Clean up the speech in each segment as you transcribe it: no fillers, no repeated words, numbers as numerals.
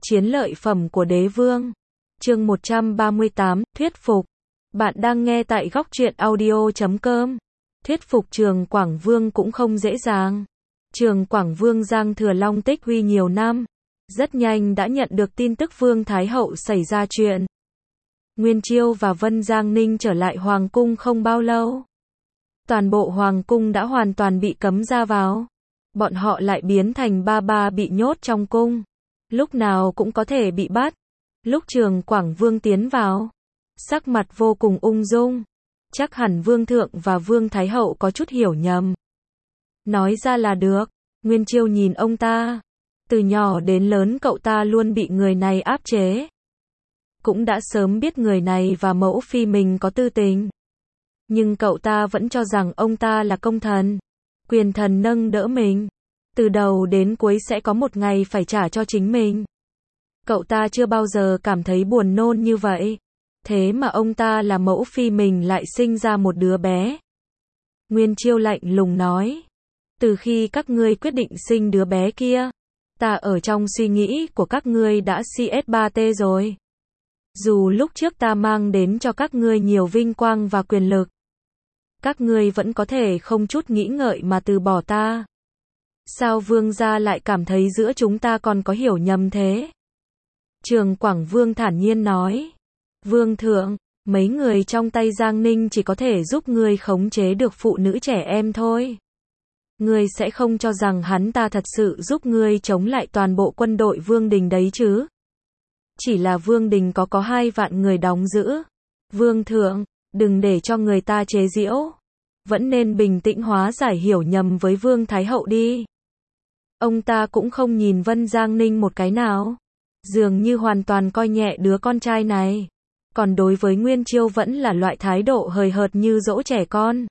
Chiến lợi phẩm của đế vương. Chương 138, thuyết phục. Bạn đang nghe tại góc truyện audio.com. Thuyết phục Trường Quảng Vương cũng không dễ dàng. Trường Quảng Vương Giang Thừa Long tích huy nhiều năm, rất nhanh đã nhận được tin tức Vương Thái Hậu xảy ra chuyện. Nguyên Chiêu và Vân Giang Ninh trở lại Hoàng Cung không bao lâu. Toàn bộ Hoàng Cung đã hoàn toàn bị cấm ra vào. Bọn họ lại biến thành ba bị nhốt trong cung. Lúc nào cũng có thể bị bắt. Lúc Trường Quảng Vương tiến vào, sắc mặt vô cùng ung dung. Chắc hẳn Vương Thượng và Vương Thái Hậu có chút hiểu nhầm. Nói ra là được. Nguyên Chiêu nhìn ông ta. Từ nhỏ đến lớn cậu ta luôn bị người này áp chế. Cũng đã sớm biết người này và mẫu phi mình có tư tình. Nhưng cậu ta vẫn cho rằng ông ta là công thần. Quyền thần nâng đỡ mình. Từ đầu đến cuối sẽ có một ngày phải trả cho chính mình. Cậu ta chưa bao giờ cảm thấy buồn nôn như vậy. Thế mà ông ta là mẫu phi mình lại sinh ra một đứa bé. Nguyên Chiêu lạnh lùng nói. Từ khi các ngươi quyết định sinh đứa bé kia, ta ở trong suy nghĩ của các ngươi đã CS3T rồi. Dù lúc trước ta mang đến cho các ngươi nhiều vinh quang và quyền lực, các ngươi vẫn có thể không chút nghĩ ngợi mà từ bỏ ta. Sao Vương gia lại cảm thấy giữa chúng ta còn có hiểu nhầm thế? Trường Quảng Vương thản nhiên nói. Vương Thượng, mấy người trong tay Giang Ninh chỉ có thể giúp ngươi khống chế được phụ nữ trẻ em thôi. Ngươi sẽ không cho rằng hắn ta thật sự giúp ngươi chống lại toàn bộ quân đội Vương Đình đấy chứ? Chỉ là Vương Đình có 2 vạn người đóng giữ. Vương Thượng, đừng để cho người ta chế giễu. Vẫn nên bình tĩnh hóa giải hiểu nhầm với Vương Thái Hậu đi. Ông ta cũng không nhìn Vân Giang Ninh một cái nào. Dường như hoàn toàn coi nhẹ đứa con trai này. Còn đối với Nguyên Chiêu vẫn là loại thái độ hời hợt như dỗ trẻ con.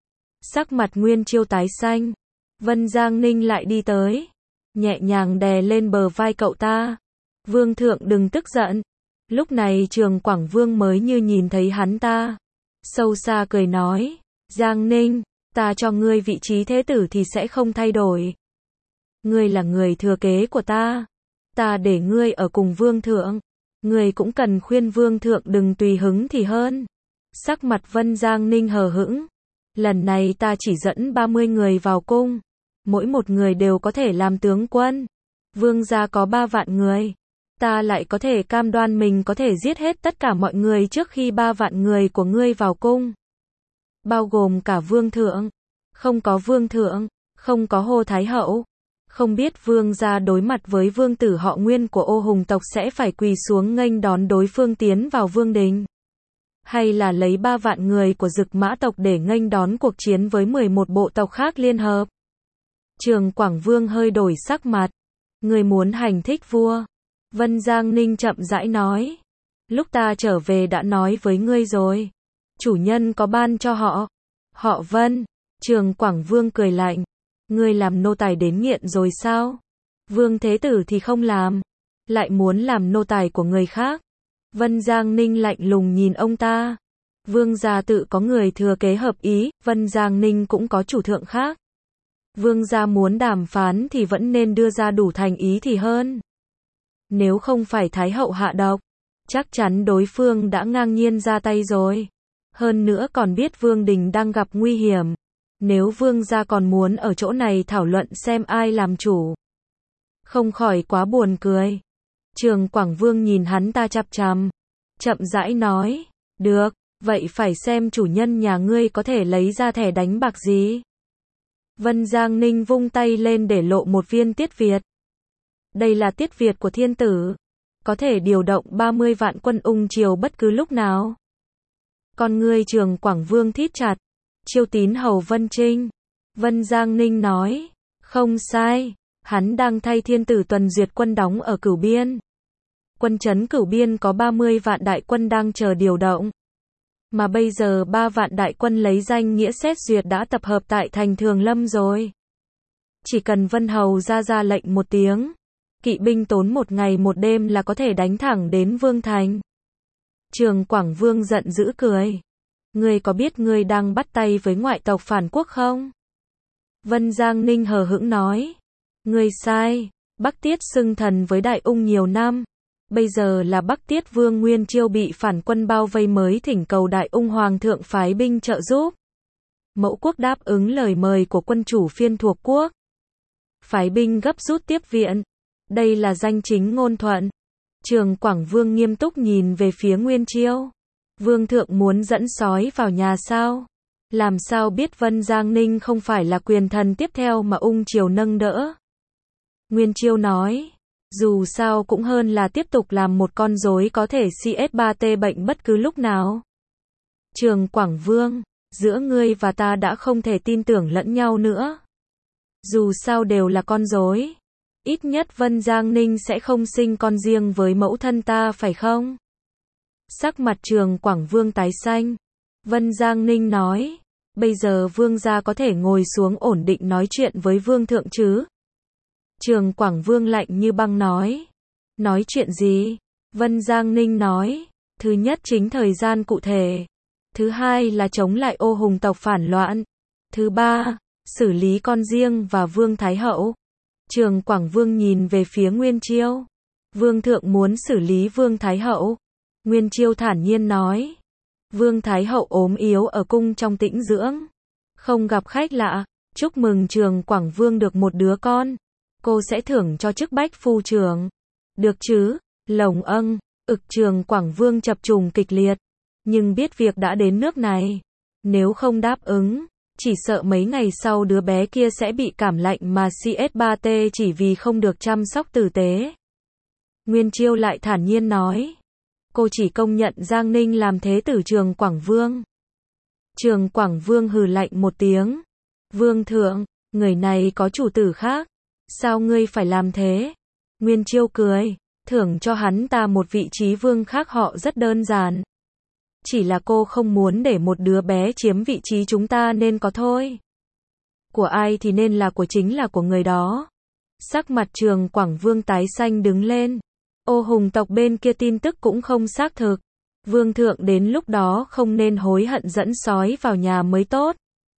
Sắc mặt Nguyên Chiêu tái xanh. Vân Giang Ninh lại đi tới. Nhẹ nhàng đè lên bờ vai cậu ta. Vương Thượng đừng tức giận. Lúc này Trường Quảng Vương mới như nhìn thấy hắn ta. Sâu xa cười nói. Giang Ninh, ta cho ngươi vị trí thế tử thì sẽ không thay đổi. Ngươi là người thừa kế của ta. Ta để ngươi ở cùng Vương Thượng. Ngươi cũng cần khuyên Vương Thượng đừng tùy hứng thì hơn. Sắc mặt Vân Giang Ninh hờ hững. Lần này ta chỉ dẫn 30 người vào cung. Mỗi một người đều có thể làm tướng quân. Vương gia có 3 vạn người. Ta lại có thể cam đoan mình có thể giết hết tất cả mọi người trước khi 3 vạn người của ngươi vào cung. Bao gồm cả Vương Thượng. Không có Vương Thượng, không có Hồ Thái Hậu. Không biết Vương gia đối mặt với vương tử họ Nguyên của Ô Hùng tộc sẽ phải quỳ xuống nghênh đón đối phương tiến vào Vương Đình. Hay là lấy 3 vạn người của Dực Mã tộc để nghênh đón cuộc chiến với 11 bộ tộc khác liên hợp. Trường Quảng Vương hơi đổi sắc mặt. Người muốn hành thích vua. Vân Giang Ninh chậm rãi nói. Lúc ta trở về đã nói với ngươi rồi. Chủ nhân có ban cho họ. Họ Vân. Trường Quảng Vương cười lạnh. Ngươi làm nô tài đến nghiện rồi sao? Vương Thế Tử thì không làm. Lại muốn làm nô tài của người khác. Vân Giang Ninh lạnh lùng nhìn ông ta. Vương gia tự có người thừa kế hợp ý. Vân Giang Ninh cũng có chủ thượng khác. Vương gia muốn đàm phán thì vẫn nên đưa ra đủ thành ý thì hơn. Nếu không phải Thái Hậu hạ độc, chắc chắn đối phương đã ngang nhiên ra tay rồi. Hơn nữa còn biết Vương Đình đang gặp nguy hiểm. Nếu Vương gia còn muốn ở chỗ này thảo luận xem ai làm chủ, không khỏi quá buồn cười. Trường Quảng Vương nhìn hắn ta chằm chằm, chậm rãi nói. Được, vậy phải xem chủ nhân nhà ngươi có thể lấy ra thẻ đánh bạc gì. Vân Giang Ninh vung tay lên để lộ một viên tiết Việt. Đây là tiết Việt của thiên tử. Có thể điều động 30 vạn quân ung triều bất cứ lúc nào. Con ngươi Trường Quảng Vương thít chặt. Chiêu tín hầu Vân Trinh. Vân Giang Ninh nói. Không sai. Hắn đang thay thiên tử tuần duyệt quân đóng ở Cửu Biên. Quân trấn Cửu Biên có 30 vạn đại quân đang chờ điều động. Mà bây giờ 3 vạn đại quân lấy danh nghĩa xét duyệt đã tập hợp tại thành Thường Lâm rồi. Chỉ cần Vân Hầu ra lệnh một tiếng. Kỵ binh tốn 1 ngày 1 đêm là có thể đánh thẳng đến Vương Thành. Trường Quảng Vương giận dữ cười. Ngươi có biết ngươi đang bắt tay với ngoại tộc phản quốc không? Vân Giang Ninh hờ hững nói. Ngươi sai. Bắc Tiết xưng thần với Đại Ung nhiều năm. Bây giờ là Bắc Tiết Vương Nguyên Chiêu bị phản quân bao vây mới thỉnh cầu Đại Ung Hoàng thượng phái binh trợ giúp. Mẫu quốc đáp ứng lời mời của quân chủ Phiên thuộc quốc. Phái binh gấp rút tiếp viện. Đây là danh chính ngôn thuận. Trường Quảng Vương nghiêm túc nhìn về phía Nguyên Chiêu. Vương thượng muốn dẫn sói vào nhà sao? Làm sao biết Vân Giang Ninh không phải là quyền thần tiếp theo mà Ung triều nâng đỡ? Nguyên Chiêu nói, dù sao cũng hơn là tiếp tục làm một con rối có thể CS3T bệnh bất cứ lúc nào. Trường Quảng Vương, giữa ngươi và ta đã không thể tin tưởng lẫn nhau nữa. Dù sao đều là con rối. Ít nhất Vân Giang Ninh sẽ không sinh con riêng với mẫu thân ta phải không? Sắc mặt Trường Quảng Vương tái xanh. Vân Giang Ninh nói, bây giờ vương gia có thể ngồi xuống ổn định nói chuyện với vương thượng chứ? Trường Quảng Vương lạnh như băng nói. Nói chuyện gì? Vân Giang Ninh nói, thứ nhất chính thời gian cụ thể. Thứ hai là chống lại Ô Hùng tộc phản loạn. Thứ ba, xử lý con riêng và Vương Thái Hậu. Trường Quảng Vương nhìn về phía Nguyên Chiêu. Vương thượng muốn xử lý Vương Thái Hậu. Nguyên Chiêu thản nhiên nói. Vương Thái Hậu ốm yếu ở cung trong tĩnh dưỡng. Không gặp khách lạ. Chúc mừng Trường Quảng Vương được một đứa con. Cô sẽ thưởng cho chức bách phu trưởng. Được chứ? Lồng âng. Trường Quảng Vương chập trùng kịch liệt. Nhưng biết việc đã đến nước này. Nếu không đáp ứng, chỉ sợ mấy ngày sau đứa bé kia sẽ bị cảm lạnh mà CS3T chỉ vì không được chăm sóc tử tế. Nguyên Chiêu lại thản nhiên nói. Cô chỉ công nhận Giang Ninh làm thế tử Trường Quảng Vương. Trường Quảng Vương hừ lạnh một tiếng. Vương thượng, người này có chủ tử khác. Sao ngươi phải làm thế? Nguyên Chiêu cười. Thưởng cho hắn ta một vị trí vương khác họ rất đơn giản. Chỉ là cô không muốn để một đứa bé chiếm vị trí chúng ta nên có thôi. Của ai thì nên là của chính là của người đó. Sắc mặt Trường Quảng Vương tái xanh đứng lên. Ô Hùng tộc bên kia tin tức cũng không xác thực. Vương thượng đến lúc đó không nên hối hận dẫn sói vào nhà mới tốt.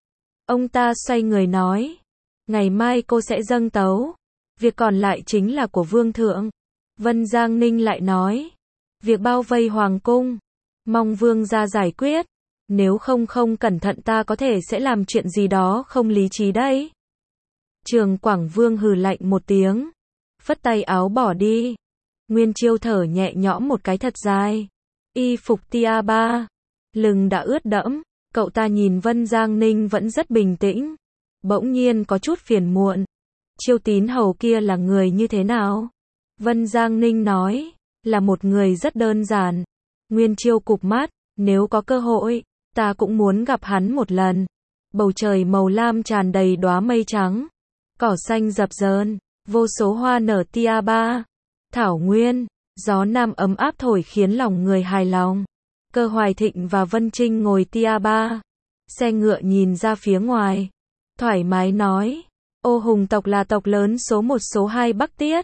Ông ta xoay người nói. Ngày mai cô sẽ dâng tấu. Việc còn lại chính là của Vương thượng. Vân Giang Ninh lại nói. Việc bao vây hoàng cung. Mong vương gia giải quyết. Nếu không cẩn thận ta có thể sẽ làm chuyện gì đó không lý trí đấy. Trường Quảng Vương hừ lạnh một tiếng. Phất tay áo bỏ đi. Nguyên Chiêu thở nhẹ nhõm một cái thật dài. Y phục tia ba. Lưng đã ướt đẫm. Cậu ta nhìn Vân Giang Ninh vẫn rất bình tĩnh. Bỗng nhiên có chút phiền muộn. Chiêu Tín hầu kia là người như thế nào? Vân Giang Ninh nói. Là một người rất đơn giản. Nguyên Chiêu cụp mắt, nếu có cơ hội, ta cũng muốn gặp hắn một lần. Bầu trời màu lam tràn đầy đóa mây trắng. Cỏ xanh rập rờn, vô số hoa nở tia ba. Thảo nguyên, gió nam ấm áp thổi khiến lòng người hài lòng. Cơ Hoài Thịnh và Vân Trinh ngồi tia ba. Xe ngựa nhìn ra phía ngoài. Thoải mái nói, Ô Hùng tộc là tộc lớn số 1 số 2 Bắc Tiết.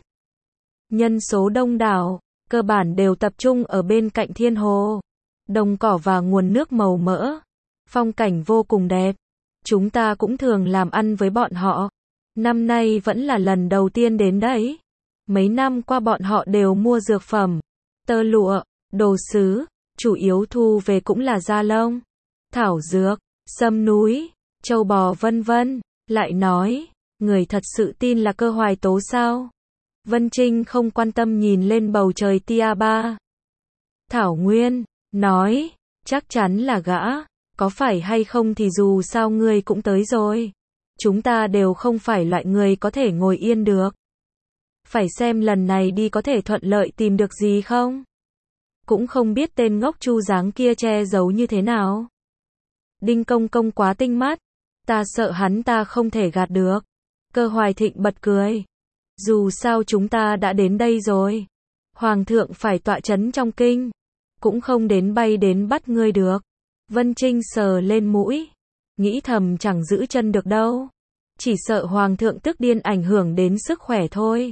Nhân số đông đảo. Cơ bản đều tập trung ở bên cạnh thiên hồ. Đồng cỏ và nguồn nước màu mỡ. Phong cảnh vô cùng đẹp. Chúng ta cũng thường làm ăn với bọn họ. Năm nay vẫn là lần đầu tiên đến đấy. Mấy năm qua bọn họ đều mua dược phẩm, tơ lụa, đồ sứ. Chủ yếu thu về cũng là da lông, thảo dược, sâm núi, châu bò vân vân. Lại nói, người thật sự tin là Cơ Hoài Tố sao? Vân Trinh không quan tâm nhìn lên bầu trời tia ba. Thảo Nguyên, nói, chắc chắn là gã, có phải hay không thì dù sao ngươi cũng tới rồi. Chúng ta đều không phải loại người có thể ngồi yên được. Phải xem lần này đi có thể thuận lợi tìm được gì không? Cũng không biết tên ngốc Chu Giáng kia che giấu như thế nào. Đinh Công Công quá tinh mắt, ta sợ hắn ta không thể gạt được. Cơ Hoài Thịnh bật cười. Dù sao chúng ta đã đến đây rồi. Hoàng thượng phải tọa chấn trong kinh. Cũng không đến bay đến bắt ngươi được. Vân Trinh sờ lên mũi. Nghĩ thầm chẳng giữ chân được đâu. Chỉ sợ Hoàng thượng tức điên ảnh hưởng đến sức khỏe thôi.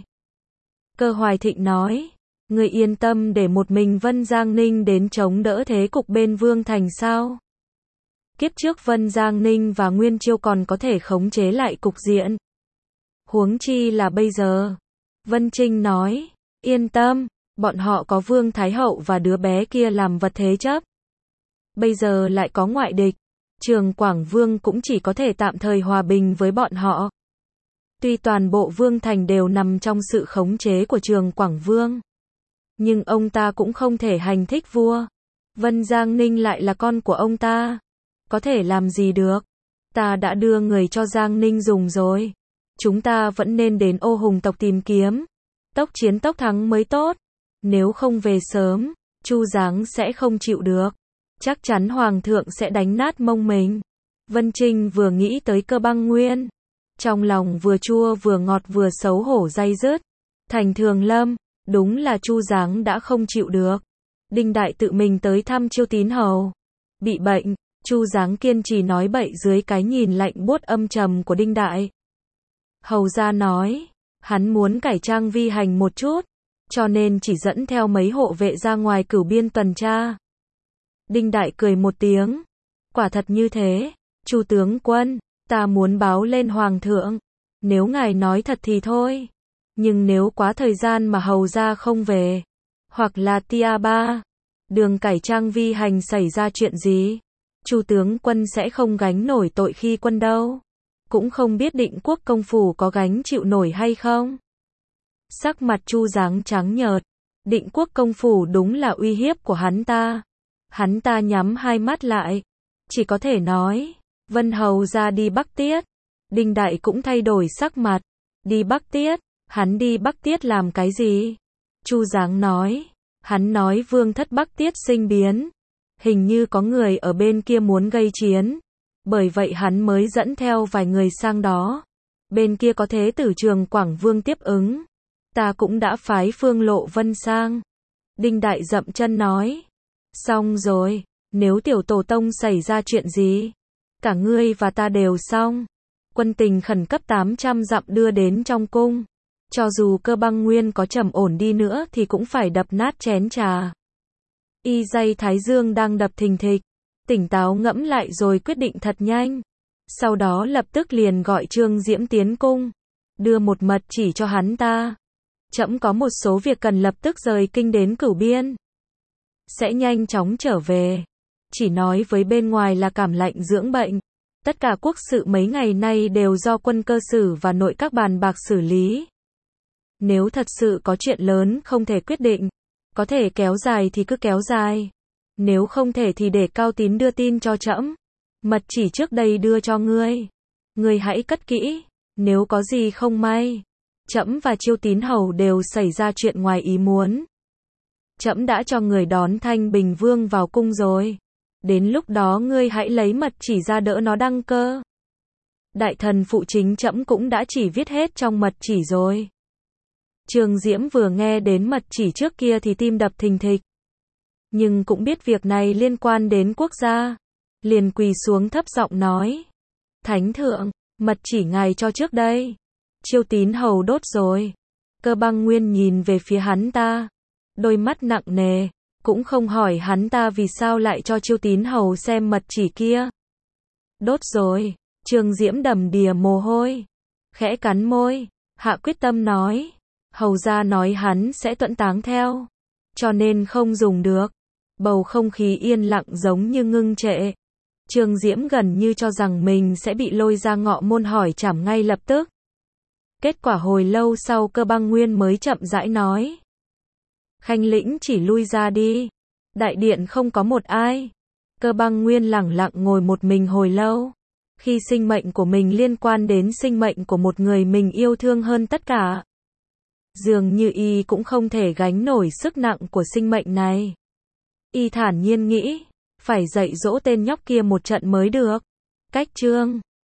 Cơ Hoài Thịnh nói. Ngươi yên tâm để một mình Vân Giang Ninh đến chống đỡ thế cục bên Vương Thành sao? Kiếp trước Vân Giang Ninh và Nguyên Chiêu còn có thể khống chế lại cục diện. Huống chi là bây giờ. Vân Trinh nói, yên tâm, bọn họ có Vương Thái Hậu và đứa bé kia làm vật thế chấp. Bây giờ lại có ngoại địch, Trường Quảng Vương cũng chỉ có thể tạm thời hòa bình với bọn họ. Tuy toàn bộ Vương Thành đều nằm trong sự khống chế của Trường Quảng Vương, nhưng ông ta cũng không thể hành thích vua. Vân Giang Ninh lại là con của ông ta, có thể làm gì được. Ta đã đưa người cho Giang Ninh dùng rồi. Chúng ta vẫn nên đến Ô Hùng tộc tìm kiếm. Tốc chiến tốc thắng mới tốt. Nếu không về sớm, Chu Giáng sẽ không chịu được. Chắc chắn Hoàng thượng sẽ đánh nát mông mình. Vân Trinh vừa nghĩ tới Cơ Băng Nguyên, trong lòng vừa chua vừa ngọt vừa xấu hổ day dứt. Thành Thường Lâm, đúng là Chu Giáng đã không chịu được. Đinh Đại tự mình tới thăm Chiêu Tín Hầu. Bị bệnh, Chu Giáng kiên trì nói bậy dưới cái nhìn lạnh buốt âm trầm của Đinh Đại. Hầu gia nói, hắn muốn cải trang vi hành một chút, cho nên chỉ dẫn theo mấy hộ vệ ra ngoài cửu biên tuần tra. Đinh Đại cười một tiếng, quả thật như thế, Chu tướng quân, ta muốn báo lên Hoàng thượng, nếu ngài nói thật thì thôi, nhưng nếu quá thời gian mà hầu gia không về, hoặc là tia ba, đường cải trang vi hành xảy ra chuyện gì, Chu tướng quân sẽ không gánh nổi tội khi quân đâu, cũng không biết Định Quốc công phủ có gánh chịu nổi hay không. Sắc mặt Chu Giáng trắng nhợt, Định Quốc công phủ đúng là uy hiếp của hắn ta. Hắn ta nhắm hai mắt lại, chỉ có thể nói, Vân hầu ra đi Bắc Tiết. Đinh Đại cũng thay đổi sắc mặt, đi Bắc Tiết, hắn đi Bắc Tiết làm cái gì? Chu Giáng nói, hắn nói vương thất Bắc Tiết sinh biến, hình như có người ở bên kia muốn gây chiến, bởi vậy hắn mới dẫn theo vài người sang đó. Bên kia có thế tử Trường Quảng Vương tiếp ứng, ta cũng đã phái Phương Lộ Vân sang. Đinh Đại dậm chân nói, xong rồi, nếu tiểu tổ tông xảy ra chuyện gì, cả ngươi và ta đều xong. Quân tình khẩn cấp 800 dặm đưa đến trong cung, cho dù Cơ Băng Nguyên có trầm ổn đi nữa thì cũng phải đập nát chén trà. Y dây thái dương đang đập thình thịch, tỉnh táo ngẫm lại rồi quyết định thật nhanh. Sau đó lập tức liền gọi Trương Diễm tiến cung, đưa một mật chỉ cho hắn ta. Trẫm có một số việc cần lập tức rời kinh đến Cửu Biên, sẽ nhanh chóng trở về. Chỉ nói với bên ngoài là cảm lạnh dưỡng bệnh. Tất cả quốc sự mấy ngày nay đều do quân cơ sử và nội các bàn bạc xử lý. Nếu thật sự có chuyện lớn không thể quyết định, có thể kéo dài thì cứ kéo dài. Nếu không thể thì để Cao Tín đưa tin cho trẫm. Mật chỉ trước đây đưa cho ngươi, ngươi hãy cất kỹ. Nếu có gì không may, trẫm và Chiêu Tín hầu đều xảy ra chuyện ngoài ý muốn, trẫm đã cho người đón Thanh Bình Vương vào cung rồi. Đến lúc đó ngươi hãy lấy mật chỉ ra đỡ nó đăng cơ. Đại thần phụ chính trẫm cũng đã chỉ viết hết trong mật chỉ rồi. Trương Diễm vừa nghe đến mật chỉ trước kia thì tim đập thình thịch, nhưng cũng biết việc này liên quan đến quốc gia, liền quỳ xuống thấp giọng nói, Thánh thượng, mật chỉ ngài cho trước đây, Chiêu Tín hầu đốt rồi. Cơ Băng Nguyên nhìn về phía hắn ta, đôi mắt nặng nề, cũng không hỏi hắn ta vì sao lại cho Chiêu Tín hầu xem mật chỉ kia. Đốt rồi. Trương Diễm đầm đìa mồ hôi, khẽ cắn môi, hạ quyết tâm nói, hầu gia nói hắn sẽ tuẫn táng theo, cho nên không dùng được. Bầu không khí yên lặng giống như ngưng trệ. Trương Diễm gần như cho rằng mình sẽ bị lôi ra ngọ môn hỏi trảm ngay lập tức. Kết quả hồi lâu sau Cơ Băng Nguyên mới chậm rãi nói, Khanh lĩnh chỉ lui ra đi. Đại điện không có một ai. Cơ Băng Nguyên lẳng lặng ngồi một mình hồi lâu. Khi sinh mệnh của mình liên quan đến sinh mệnh của một người mình yêu thương hơn tất cả, dường như y cũng không thể gánh nổi sức nặng của sinh mệnh này. Y thản nhiên nghĩ, phải dạy dỗ tên nhóc kia một trận mới được. Cách chương